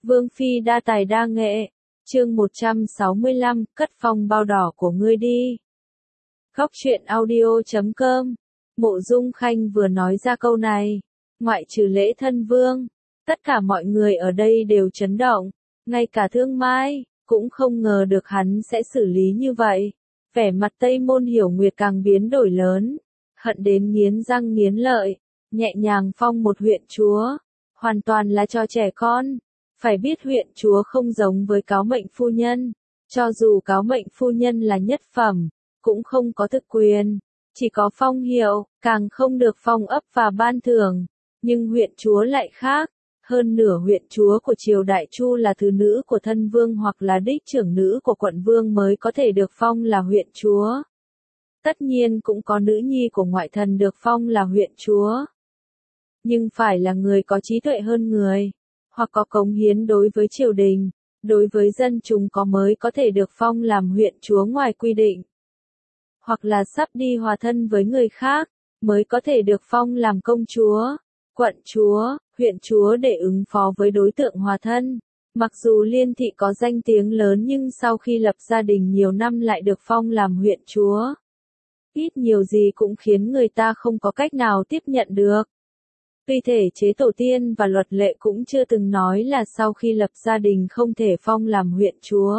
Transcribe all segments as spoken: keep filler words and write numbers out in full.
Vương phi đa tài đa nghệ. Chương một trăm sáu mươi lăm, cất phong bao đỏ của ngươi đi. Góc truyện audio chấm com. Mộ Dung Khanh vừa nói ra câu này, ngoại trừ Lễ Thân Vương, tất cả mọi người ở đây đều chấn động, ngay cả Thương Mai cũng không ngờ được hắn sẽ xử lý như vậy. Vẻ mặt Tây Môn Hiểu Nguyệt càng biến đổi lớn, hận đến nghiến răng nghiến lợi, nhẹ nhàng phong một huyện chúa, hoàn toàn là cho trẻ con. Phải biết huyện chúa không giống với cáo mệnh phu nhân, cho dù cáo mệnh phu nhân là nhất phẩm, cũng không có thực quyền, chỉ có phong hiệu, càng không được phong ấp và ban thưởng. Nhưng huyện chúa lại khác, hơn nửa huyện chúa của triều Đại Chu là thứ nữ của thân vương hoặc là đích trưởng nữ của quận vương mới có thể được phong là huyện chúa. Tất nhiên cũng có nữ nhi của ngoại thần được phong là huyện chúa. Nhưng phải là người có trí tuệ hơn người, hoặc có cống hiến đối với triều đình, đối với dân chúng có mới có thể được phong làm huyện chúa ngoài quy định. Hoặc là sắp đi hòa thân với người khác, mới có thể được phong làm công chúa, quận chúa, huyện chúa để ứng phó với đối tượng hòa thân. Mặc dù Liên thị có danh tiếng lớn nhưng sau khi lập gia đình nhiều năm lại được phong làm huyện chúa. Ít nhiều gì cũng khiến người ta không có cách nào tiếp nhận được. Tuy thể chế tổ tiên và luật lệ cũng chưa từng nói là sau khi lập gia đình không thể phong làm huyện chúa.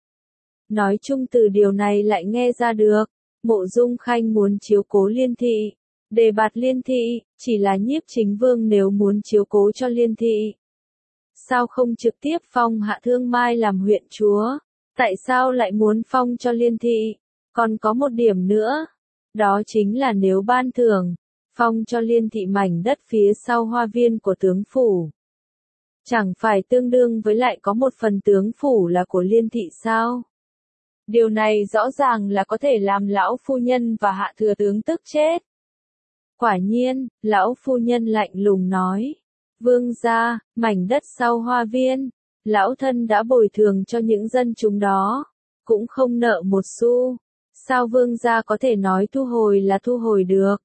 Nói chung từ điều này lại nghe ra được, Mộ Dung Khanh muốn chiếu cố Liên thị, đề bạt Liên thị, chỉ là Nhiếp Chính Vương nếu muốn chiếu cố cho Liên thị. Sao không trực tiếp phong Hạ Thương Mai làm huyện chúa, tại sao lại muốn phong cho Liên thị? Còn có một điểm nữa, đó chính là nếu ban thưởng, phong cho Liên thị mảnh đất phía sau hoa viên của tướng phủ. Chẳng phải tương đương với lại có một phần tướng phủ là của Liên thị sao? Điều này rõ ràng là có thể làm lão phu nhân và hạ thừa tướng tức chết. Quả nhiên, lão phu nhân lạnh lùng nói, vương gia, mảnh đất sau hoa viên, lão thân đã bồi thường cho những dân chúng đó, cũng không nợ một xu. Sao vương gia có thể nói thu hồi là thu hồi được?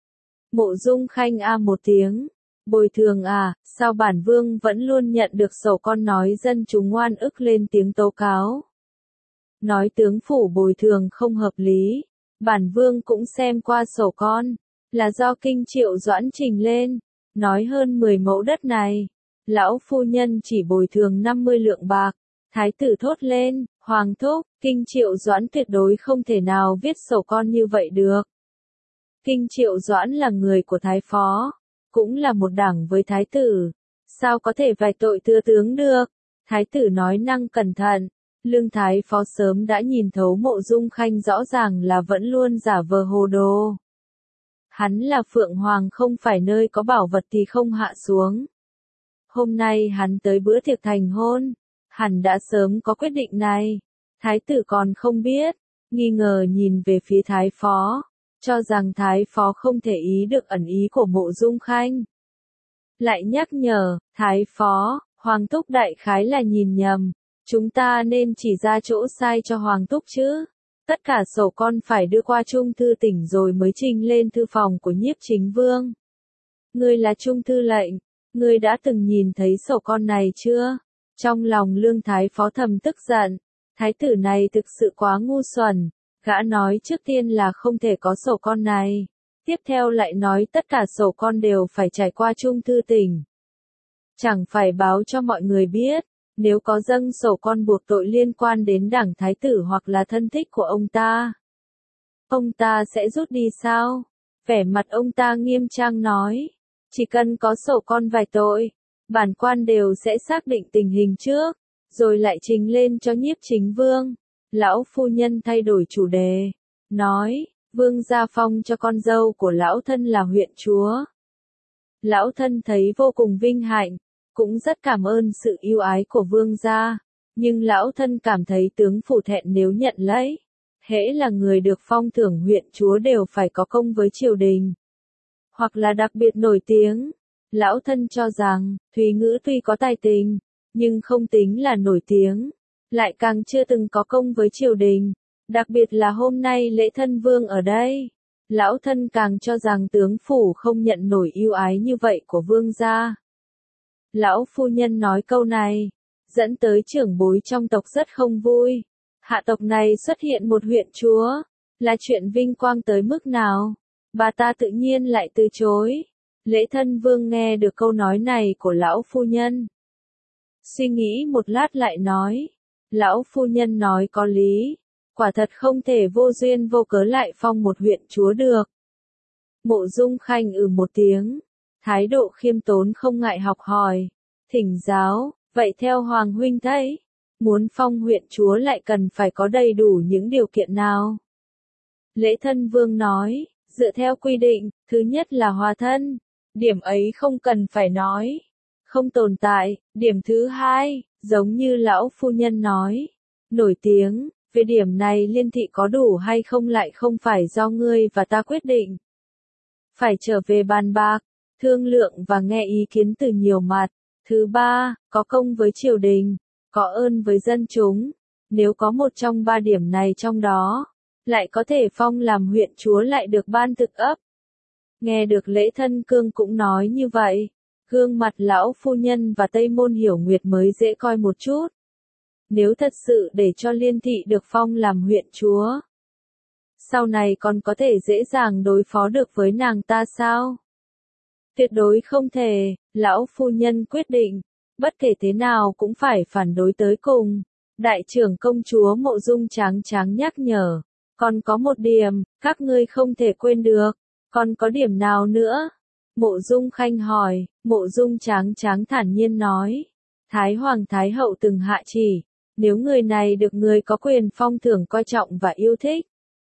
Mộ Dung Khanh a một tiếng, bồi thường à, sao bản vương vẫn luôn nhận được sổ con nói dân chúng oan ức lên tiếng tố cáo. Nói tướng phủ bồi thường không hợp lý, bản vương cũng xem qua sổ con, là do Kinh Triệu Doãn trình lên, nói hơn mười mẫu đất này, lão phu nhân chỉ bồi thường năm mươi lượng bạc. Thái tử thốt lên, hoàng thúc, Kinh Triệu Doãn tuyệt đối không thể nào viết sổ con như vậy được. Kinh Triệu Doãn là người của Thái Phó, cũng là một đẳng với Thái tử, sao có thể vạch tội thừa tướng được? Thái tử nói năng cẩn thận, Lương Thái Phó sớm đã nhìn thấu Mộ Dung Khanh rõ ràng là vẫn luôn giả vờ hồ đồ. Hắn là Phượng Hoàng không phải nơi có bảo vật thì không hạ xuống. Hôm nay hắn tới bữa tiệc thành hôn, hẳn đã sớm có quyết định này. Thái tử còn không biết, nghi ngờ nhìn về phía Thái Phó, cho rằng Thái Phó không thể ý được ẩn ý của Mộ Dung Khanh. Lại nhắc nhở, Thái Phó, Hoàng thúc đại khái là nhìn nhầm, chúng ta nên chỉ ra chỗ sai cho Hoàng thúc chứ. Tất cả sổ con phải đưa qua Trung thư tỉnh rồi mới trình lên thư phòng của Nhiếp Chính Vương. Ngươi là Trung thư lệnh, ngươi đã từng nhìn thấy sổ con này chưa? Trong lòng Lương Thái Phó thầm tức giận, thái tử này thực sự quá ngu xuẩn, gã nói trước tiên là không thể có sổ con này, tiếp theo lại nói tất cả sổ con đều phải trải qua Trung thư tỉnh. Chẳng phải báo cho mọi người biết, nếu có dâng sổ con buộc tội liên quan đến đảng thái tử hoặc là thân thích của ông ta, ông ta sẽ rút đi sao? Vẻ mặt ông ta nghiêm trang nói, chỉ cần có sổ con vài tội, bản quan đều sẽ xác định tình hình trước, rồi lại trình lên cho Nhiếp Chính Vương. Lão phu nhân thay đổi chủ đề, nói, vương gia phong cho con dâu của lão thân là huyện chúa. Lão thân thấy vô cùng vinh hạnh, cũng rất cảm ơn sự yêu ái của vương gia, nhưng lão thân cảm thấy tướng phủ thẹn nếu nhận lấy. Hễ là người được phong thưởng huyện chúa đều phải có công với triều đình, hoặc là đặc biệt nổi tiếng. Lão thân cho rằng, Thúy Ngữ tuy có tài tình, nhưng không tính là nổi tiếng, lại càng chưa từng có công với triều đình, đặc biệt là hôm nay Lễ Thân Vương ở đây. Lão thân càng cho rằng tướng phủ không nhận nổi yêu ái như vậy của vương gia. Lão phu nhân nói câu này, dẫn tới trưởng bối trong tộc rất không vui. Hạ tộc này xuất hiện một huyện chúa, là chuyện vinh quang tới mức nào, bà ta tự nhiên lại từ chối. Lễ Thân Vương nghe được câu nói này của lão phu nhân. Suy nghĩ một lát lại nói, lão phu nhân nói có lý, quả thật không thể vô duyên vô cớ lại phong một huyện chúa được. Mộ Dung Khanh ừ một tiếng, thái độ khiêm tốn không ngại học hỏi, thỉnh giáo, vậy theo Hoàng huynh thấy, muốn phong huyện chúa lại cần phải có đầy đủ những điều kiện nào? Lễ Thân Vương nói, dựa theo quy định, thứ nhất là hòa thân, điểm ấy không cần phải nói, không tồn tại. Điểm thứ hai, giống như lão phu nhân nói, nổi tiếng, về điểm này Liên thị có đủ hay không lại không phải do ngươi và ta quyết định. Phải trở về bàn bạc, thương lượng và nghe ý kiến từ nhiều mặt. Thứ ba, có công với triều đình, có ơn với dân chúng, nếu có một trong ba điểm này trong đó, lại có thể phong làm huyện chúa lại được ban thực ấp. Nghe được Lễ Thân Cương cũng nói như vậy, gương mặt lão phu nhân và Tây Môn Hiểu Nguyệt mới dễ coi một chút. Nếu thật sự để cho Liên thị được phong làm huyện chúa, sau này còn có thể dễ dàng đối phó được với nàng ta sao? Tuyệt đối không thể, lão phu nhân quyết định, bất kể thế nào cũng phải phản đối tới cùng. Đại trưởng công chúa Mộ Dung Tráng Tráng nhắc nhở, còn có một điểm, các ngươi không thể quên được, còn có điểm nào nữa? Mộ Dung Khanh hỏi. Mộ Dung Tráng Tráng thản nhiên nói, Thái Hoàng Thái Hậu từng hạ chỉ, nếu người này được người có quyền phong thưởng coi trọng và yêu thích,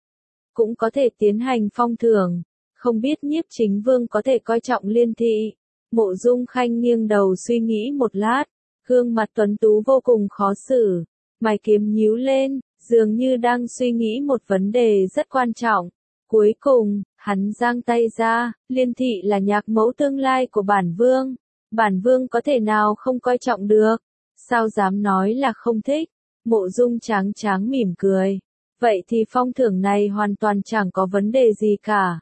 cũng có thể tiến hành phong thưởng, không biết Nhiếp Chính Vương có thể coi trọng Liên thị. Mộ Dung Khanh nghiêng đầu suy nghĩ một lát, gương mặt tuấn tú vô cùng khó xử, mày kiếm nhíu lên, dường như đang suy nghĩ một vấn đề rất quan trọng. Cuối cùng, hắn giang tay ra, Liên thị là nhạc mẫu tương lai của bản vương, bản vương có thể nào không coi trọng được, sao dám nói là không thích. Mộ Dung Tráng Tráng mỉm cười, vậy thì phong thưởng này hoàn toàn chẳng có vấn đề gì cả.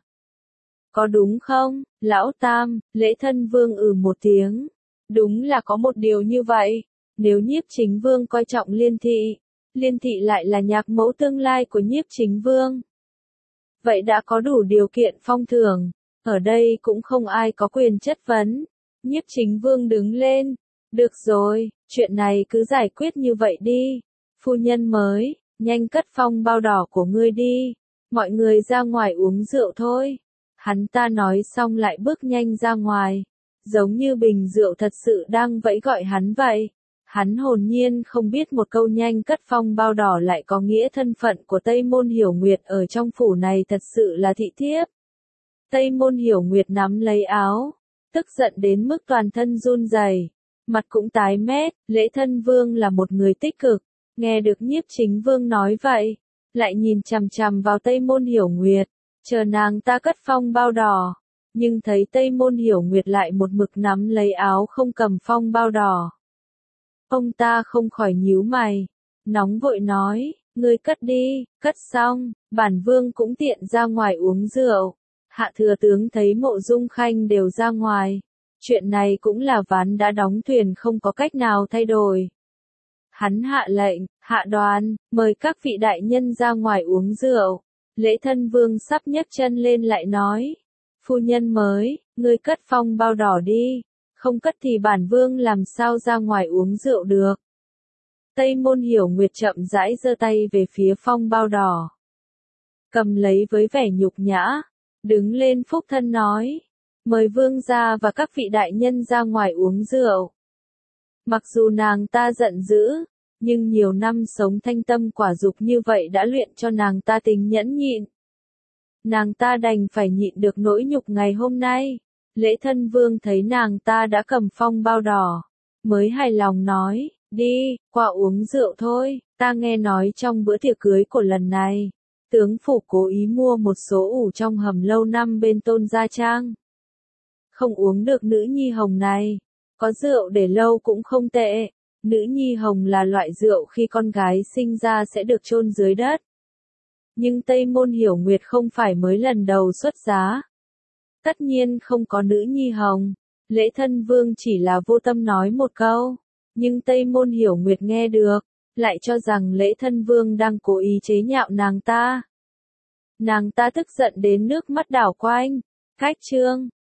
Có đúng không, lão tam? Lễ Thân Vương ừ một tiếng, đúng là có một điều như vậy, nếu Nhiếp Chính Vương coi trọng Liên thị, Liên thị lại là nhạc mẫu tương lai của Nhiếp Chính Vương, vậy đã có đủ điều kiện phong thưởng, ở đây cũng không ai có quyền chất vấn. Nhiếp Chính Vương đứng lên, được rồi, chuyện này cứ giải quyết như vậy đi, phu nhân mới, nhanh cất phong bao đỏ của ngươi đi, mọi người ra ngoài uống rượu thôi. Hắn ta nói xong lại bước nhanh ra ngoài, giống như bình rượu thật sự đang vẫy gọi hắn vậy. Hắn hồn nhiên không biết một câu nhanh cất phong bao đỏ lại có nghĩa thân phận của Tây Môn Hiểu Nguyệt ở trong phủ này thật sự là thị thiếp. Tây Môn Hiểu Nguyệt nắm lấy áo, tức giận đến mức toàn thân run rẩy, mặt cũng tái mét. Lễ Thân Vương là một người tích cực, nghe được Nhiếp Chính Vương nói vậy, lại nhìn chằm chằm vào Tây Môn Hiểu Nguyệt, chờ nàng ta cất phong bao đỏ, nhưng thấy Tây Môn Hiểu Nguyệt lại một mực nắm lấy áo không cầm phong bao đỏ. Ông ta không khỏi nhíu mày, nóng vội nói, ngươi cất đi. Cất xong, bản vương cũng tiện ra ngoài uống rượu. Hạ thừa tướng thấy Mộ Dung Khanh đều ra ngoài, chuyện này cũng là ván đã đóng thuyền không có cách nào thay đổi. Hắn hạ lệnh, hạ đoàn, mời các vị đại nhân ra ngoài uống rượu. Lễ Thân Vương sắp nhấc chân lên lại nói, phu nhân mới, ngươi cất phong bao đỏ đi, không cất thì bản vương làm sao ra ngoài uống rượu được. Tây Môn Hiểu Nguyệt chậm rãi giơ tay về phía phong bao đỏ, cầm lấy với vẻ nhục nhã, đứng lên phúc thân nói, mời vương gia và các vị đại nhân ra ngoài uống rượu. Mặc dù nàng ta giận dữ, nhưng nhiều năm sống thanh tâm quả dục như vậy đã luyện cho nàng ta tính nhẫn nhịn. Nàng ta đành phải nhịn được nỗi nhục ngày hôm nay. Lễ Thân Vương thấy nàng ta đã cầm phong bao đỏ, mới hài lòng nói, đi, qua uống rượu thôi. Ta nghe nói trong bữa tiệc cưới của lần này, tướng phủ cố ý mua một số ủ trong hầm lâu năm bên Tôn Gia Trang. Không uống được nữ nhi hồng này, có rượu để lâu cũng không tệ. Nữ nhi hồng là loại rượu khi con gái sinh ra sẽ được chôn dưới đất. Nhưng Tây Môn Hiểu Nguyệt không phải mới lần đầu xuất giá. Tất nhiên không có nữ nhi hồng. Lễ Thân Vương chỉ là vô tâm nói một câu, Nhưng Tây Môn Hiểu Nguyệt nghe được, lại cho rằng Lễ Thân Vương đang cố ý chế nhạo nàng ta. Nàng ta tức giận đến nước mắt đảo quanh. Cách chương